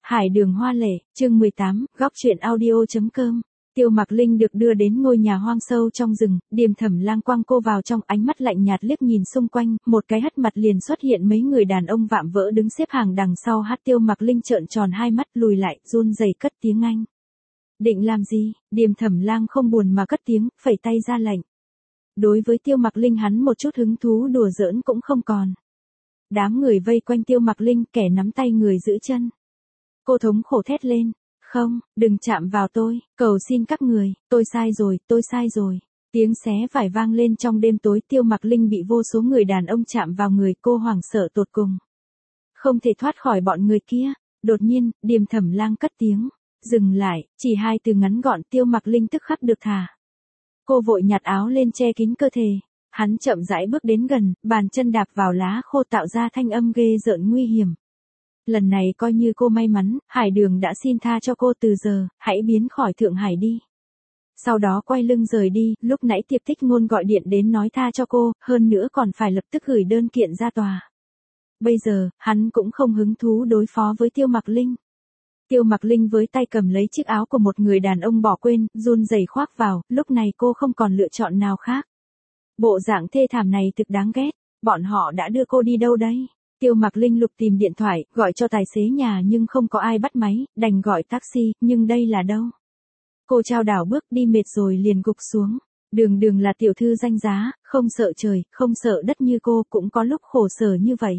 Hải đường hoa lệ, chương 18, góc truyện audio.com. Tiêu Mặc Linh được đưa đến ngôi nhà hoang sâu trong rừng, Điềm Thẩm Lang quăng cô vào trong, ánh mắt lạnh nhạt liếc nhìn xung quanh, một cái hất mặt liền xuất hiện mấy người đàn ông vạm vỡ đứng xếp hàng đằng sau hát. Tiêu Mặc Linh trợn tròn hai mắt lùi lại, run rẩy cất tiếng Anh. Định làm gì? Điềm Thẩm Lang không buồn mà cất tiếng, phẩy tay ra lệnh. Đối với Tiêu Mặc Linh hắn một chút hứng thú đùa giỡn cũng không còn. Đám người vây quanh Tiêu Mặc Linh, kẻ nắm tay người giữ chân. Cô thống khổ thét lên, không, đừng chạm vào tôi, cầu xin các người, tôi sai rồi. Tiếng xé vải vang lên trong đêm tối. Tiêu Mặc Linh bị vô số người đàn ông chạm vào người, cô hoảng sợ tột cùng. Không thể thoát khỏi bọn người kia. Đột nhiên, Điềm Thẩm Lang cất tiếng, dừng lại, chỉ hai từ ngắn gọn. Tiêu Mặc Linh tức khắc được thả. Cô vội nhặt áo lên che kín cơ thể. Hắn chậm rãi bước đến gần, bàn chân đạp vào lá khô tạo ra thanh âm ghê rợn nguy hiểm. Lần này coi như cô may mắn, Hải Đường đã xin tha cho cô từ giờ, hãy biến khỏi Thượng Hải đi. Sau đó quay lưng rời đi, lúc nãy Tiệp Tích Ngôn gọi điện đến nói tha cho cô, hơn nữa còn phải lập tức gửi đơn kiện ra tòa. Bây giờ, hắn cũng không hứng thú đối phó với Tiêu Mặc Linh. Tiêu Mặc Linh với tay cầm lấy chiếc áo của một người đàn ông bỏ quên, run rẩy khoác vào, lúc này cô không còn lựa chọn nào khác. Bộ dạng thê thảm này thực đáng ghét, bọn họ đã đưa cô đi đâu đấy? Tiêu Mặc Linh lục tìm điện thoại, gọi cho tài xế nhà nhưng không có ai bắt máy, đành gọi taxi, nhưng đây là đâu? Cô chao đảo bước đi mệt rồi liền gục xuống. Đường là tiểu thư danh giá, không sợ trời, không sợ đất như cô, cũng có lúc khổ sở như vậy.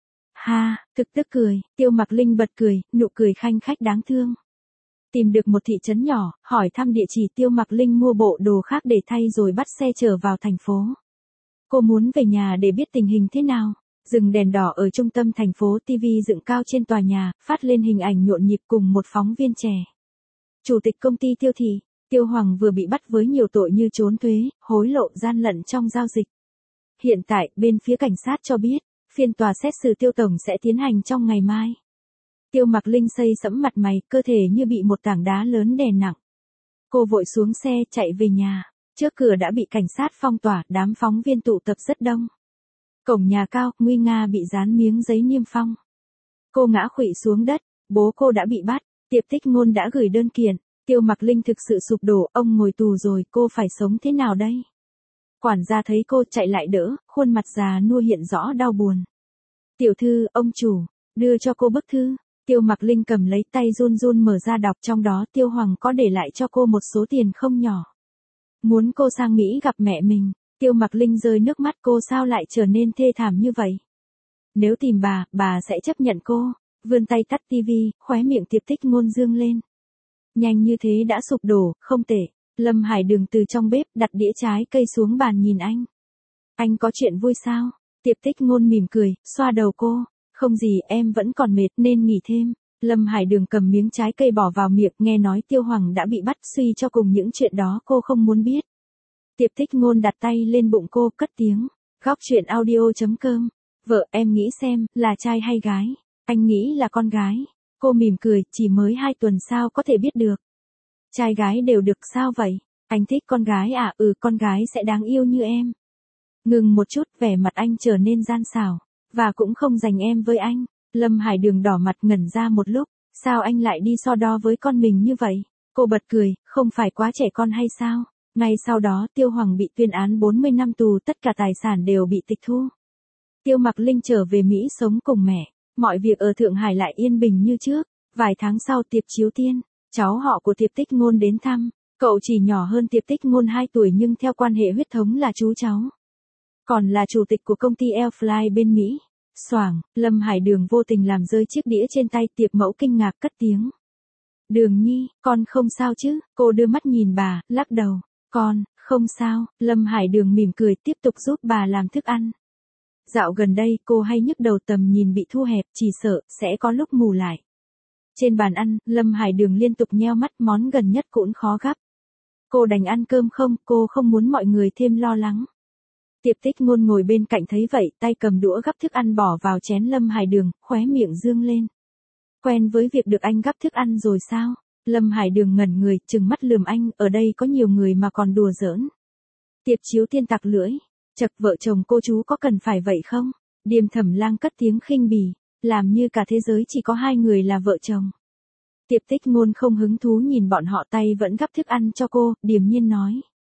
Ha, thực tức cười, Tiêu Mặc Linh bật cười, nụ cười khanh khách đáng thương. Tìm được một thị trấn nhỏ, hỏi thăm địa chỉ. Tiêu Mặc Linh mua bộ đồ khác để thay rồi bắt xe trở vào thành phố. Cô muốn về nhà để biết tình hình thế nào. Rừng đèn đỏ ở trung tâm thành phố, TV dựng cao trên tòa nhà, phát lên hình ảnh nhộn nhịp cùng một phóng viên trẻ. Chủ tịch công ty Tiêu Thị, Tiêu Hoàng vừa bị bắt với nhiều tội như trốn thuế, hối lộ, gian lận trong giao dịch. Hiện tại, bên phía cảnh sát cho biết, phiên tòa xét xử Tiêu Tổng sẽ tiến hành trong ngày mai. Tiêu Mặc Linh xây sẫm mặt mày, cơ thể như bị một tảng đá lớn đè nặng. Cô vội xuống xe chạy về nhà, trước cửa đã bị cảnh sát phong tỏa, đám phóng viên tụ tập rất đông. Cổng nhà cao, nguy nga bị dán miếng giấy niêm phong. Cô ngã khuỵu xuống đất, bố cô đã bị bắt, Tiệp Tích Ngôn đã gửi đơn kiện, Tiêu Mặc Linh thực sự sụp đổ, ông ngồi tù rồi, cô phải sống thế nào đây? Quản gia thấy cô chạy lại đỡ, khuôn mặt già nua hiện rõ đau buồn. Tiểu thư, ông chủ, đưa cho cô bức thư. Tiêu Mặc Linh cầm lấy, tay run run mở ra đọc, trong đó Tiêu Hoàng có để lại cho cô một số tiền không nhỏ. Muốn cô sang Mỹ gặp mẹ mình. Tiêu Mặc Linh rơi nước mắt, cô sao lại trở nên thê thảm như vậy? Nếu tìm bà sẽ chấp nhận cô. Vươn tay tắt tivi, khóe miệng Tiệp Tích Ngôn dương lên. Nhanh như thế đã sụp đổ, không tệ. Lâm Hải Đường từ trong bếp đặt đĩa trái cây xuống bàn nhìn anh. Anh có chuyện vui sao? Tiệp Tích Ngôn mỉm cười, xoa đầu cô. Không gì, em vẫn còn mệt nên nghỉ thêm. Lâm Hải Đường cầm miếng trái cây bỏ vào miệng, nghe nói Tiêu Hoàng đã bị bắt, suy cho cùng những chuyện đó cô không muốn biết. Tiệp Tích Ngôn đặt tay lên bụng cô, cất tiếng, góc truyện audio.com. Vợ, em nghĩ xem, là trai hay gái? Anh nghĩ là con gái. Cô mỉm cười, chỉ mới 2 tuần sao có thể biết được. Trai gái đều được, sao vậy? Anh thích con gái à? Con gái sẽ đáng yêu như em. Ngừng một chút, vẻ mặt anh trở nên gian xảo. Và cũng không dành em với anh. Lâm Hải Đường đỏ mặt ngẩn ra một lúc. Sao anh lại đi so đo với con mình như vậy? Cô bật cười, không phải quá trẻ con hay sao? Ngay sau đó Tiêu Hoàng bị tuyên án 40 năm tù, tất cả tài sản đều bị tịch thu. Tiêu Mặc Linh trở về Mỹ sống cùng mẹ, mọi việc ở Thượng Hải lại yên bình như trước. Vài tháng sau, Tiệp Chiếu Tiên, cháu họ của Tiệp Tích Ngôn đến thăm. Cậu chỉ nhỏ hơn Tiệp Tích Ngôn 2 tuổi nhưng theo quan hệ huyết thống là chú cháu. Còn là chủ tịch của công ty Airfly bên Mỹ. Xoảng, Lâm Hải Đường vô tình làm rơi chiếc đĩa trên tay. Tiệp Mẫu kinh ngạc cất tiếng. Đường Nhi, con không sao chứ? Cô đưa mắt nhìn bà, lắc đầu. Con, không sao. Lâm Hải Đường mỉm cười, tiếp tục giúp bà làm thức ăn. Dạo gần đây cô hay nhức đầu, tầm nhìn bị thu hẹp, chỉ sợ sẽ có lúc mù lại. Trên bàn ăn, Lâm Hải Đường liên tục nheo mắt, món gần nhất cũng khó gắp. Cô đành ăn cơm không, cô không muốn mọi người thêm lo lắng. Tiệp Tích Ngôn ngồi bên cạnh thấy vậy, tay cầm đũa gắp thức ăn bỏ vào chén Lâm Hải Đường, khóe miệng dương lên. Quen với việc được anh gắp thức ăn rồi sao? Lâm Hải Đường ngẩn người, trừng mắt lườm anh, ở đây có nhiều người mà còn đùa giỡn. Tiệp Chiếu Tiên tặc lưỡi, chậc, vợ chồng cô chú có cần phải vậy không? Điềm Thẩm Lang cất tiếng khinh bỉ, làm như cả thế giới chỉ có 2 người là vợ chồng. Tiệp Tích Ngôn không hứng thú nhìn bọn họ tay vẫn gắp thức ăn cho cô, điềm nhiên nói.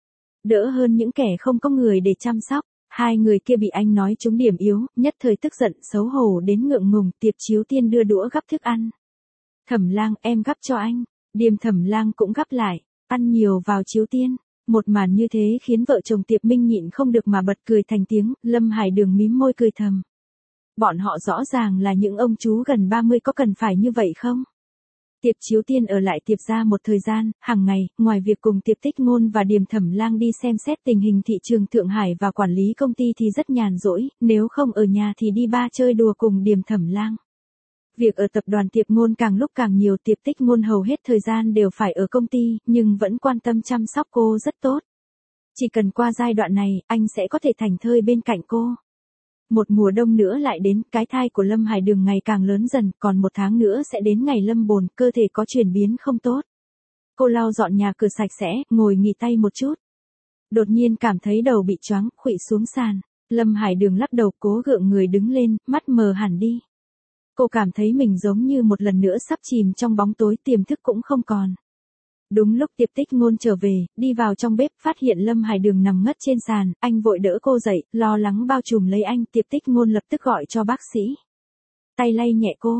Đỡ hơn những kẻ không có người để chăm sóc. Hai người kia bị anh nói trúng điểm yếu, nhất thời tức giận xấu hổ đến ngượng ngùng. Tiệp Chiếu Tiên đưa đũa gắp thức ăn. Thẩm Lang, em gắp cho anh. Điềm Thẩm Lang cũng gắp lại. Ăn nhiều vào Chiếu Tiên. Một màn như thế khiến vợ chồng Tiệp Minh nhịn không được mà bật cười thành tiếng. Lâm Hải Đường mím môi cười thầm. Bọn họ rõ ràng là những ông chú gần 30, có cần phải như vậy không? Tiệp Chiếu Tiên ở lại Tiệp gia một thời gian, hàng ngày, ngoài việc cùng Tiệp Tích Ngôn và Điềm Thẩm Lang đi xem xét tình hình thị trường Thượng Hải và quản lý công ty thì rất nhàn rỗi, nếu không ở nhà thì đi bar chơi đùa cùng Điềm Thẩm Lang. Việc ở tập đoàn Tiệp Ngôn càng lúc càng nhiều, Tiệp Tích Ngôn hầu hết thời gian đều phải ở công ty, nhưng vẫn quan tâm chăm sóc cô rất tốt. Chỉ cần qua giai đoạn này, anh sẽ có thể thảnh thơi bên cạnh cô. Một mùa đông nữa lại đến, cái thai của Lâm Hải Đường ngày càng lớn dần, còn 1 tháng nữa sẽ đến ngày lâm bồn, cơ thể có chuyển biến không tốt. Cô lau dọn nhà cửa sạch sẽ, ngồi nghỉ tay một chút. Đột nhiên cảm thấy đầu bị choáng, khuỵu xuống sàn. Lâm Hải Đường lắc đầu cố gượng người đứng lên, mắt mờ hẳn đi. Cô cảm thấy mình giống như một lần nữa sắp chìm trong bóng tối, tiềm thức cũng không còn. Đúng lúc Tiệp Tích Ngôn trở về, đi vào trong bếp, phát hiện Lâm Hải Đường nằm ngất trên sàn, anh vội đỡ cô dậy, lo lắng bao trùm lấy anh. Tiệp Tích Ngôn lập tức gọi cho bác sĩ. Tay lay nhẹ cô,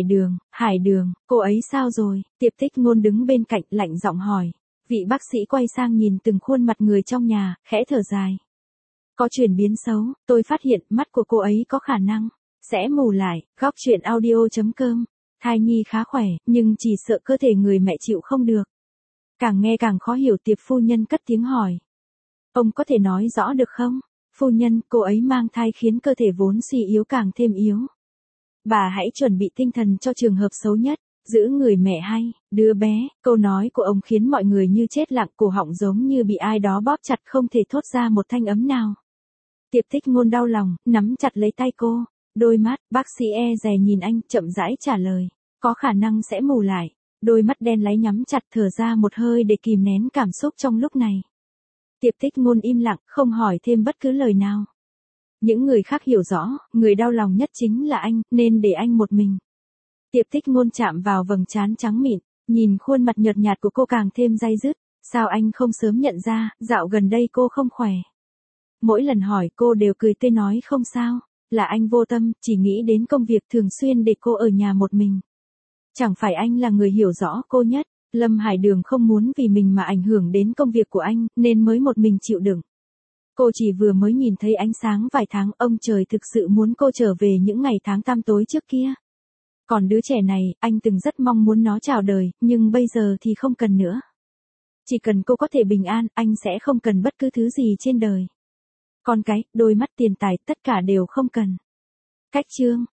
Hải Đường, cô ấy sao rồi? Tiệp Tích Ngôn đứng bên cạnh lạnh giọng hỏi. Vị bác sĩ quay sang nhìn từng khuôn mặt người trong nhà, khẽ thở dài. Có chuyển biến xấu, tôi phát hiện mắt của cô ấy có khả năng sẽ mù lại. Góc truyện audio.com. Thai nhi khá khỏe, nhưng chỉ sợ cơ thể người mẹ chịu không được. Càng nghe càng khó hiểu. Tiệp phu nhân cất tiếng hỏi. Ông có thể nói rõ được không? Phu nhân, cô ấy mang thai khiến cơ thể vốn suy yếu càng thêm yếu. Bà hãy chuẩn bị tinh thần cho trường hợp xấu nhất, giữ người mẹ hay, đứa bé. Câu nói của ông khiến mọi người như chết lặng, cổ họng giống như bị ai đó bóp chặt, không thể thốt ra một thanh ấm nào. Tiệp Tích Ngôn đau lòng, nắm chặt lấy tay cô. Đôi mắt, bác sĩ e dè nhìn anh, chậm rãi trả lời. Có khả năng sẽ mù lại. Đôi mắt đen láy nhắm chặt, thở ra một hơi để kìm nén cảm xúc trong lúc này. Tiệp Tích Ngôn im lặng, không hỏi thêm bất cứ lời nào. Những người khác hiểu rõ, người đau lòng nhất chính là anh, nên để anh một mình. Tiệp Tích Ngôn chạm vào vầng trán trắng mịn, nhìn khuôn mặt nhợt nhạt của cô càng thêm day dứt. Sao anh không sớm nhận ra, dạo gần đây cô không khỏe? Mỗi lần hỏi cô đều cười tươi nói không sao, là anh vô tâm, chỉ nghĩ đến công việc, thường xuyên để cô ở nhà một mình. Chẳng phải anh là người hiểu rõ cô nhất. Lâm Hải Đường không muốn vì mình mà ảnh hưởng đến công việc của anh, nên mới một mình chịu đựng. Cô chỉ vừa mới nhìn thấy ánh sáng vài tháng, ông trời thực sự muốn cô trở về những ngày tháng tăm tối trước kia. Còn đứa trẻ này, anh từng rất mong muốn nó chào đời, nhưng bây giờ thì không cần nữa. Chỉ cần cô có thể bình an, anh sẽ không cần bất cứ thứ gì trên đời. Con cái, đôi mắt, tiền tài, tất cả đều không cần. Cách chương.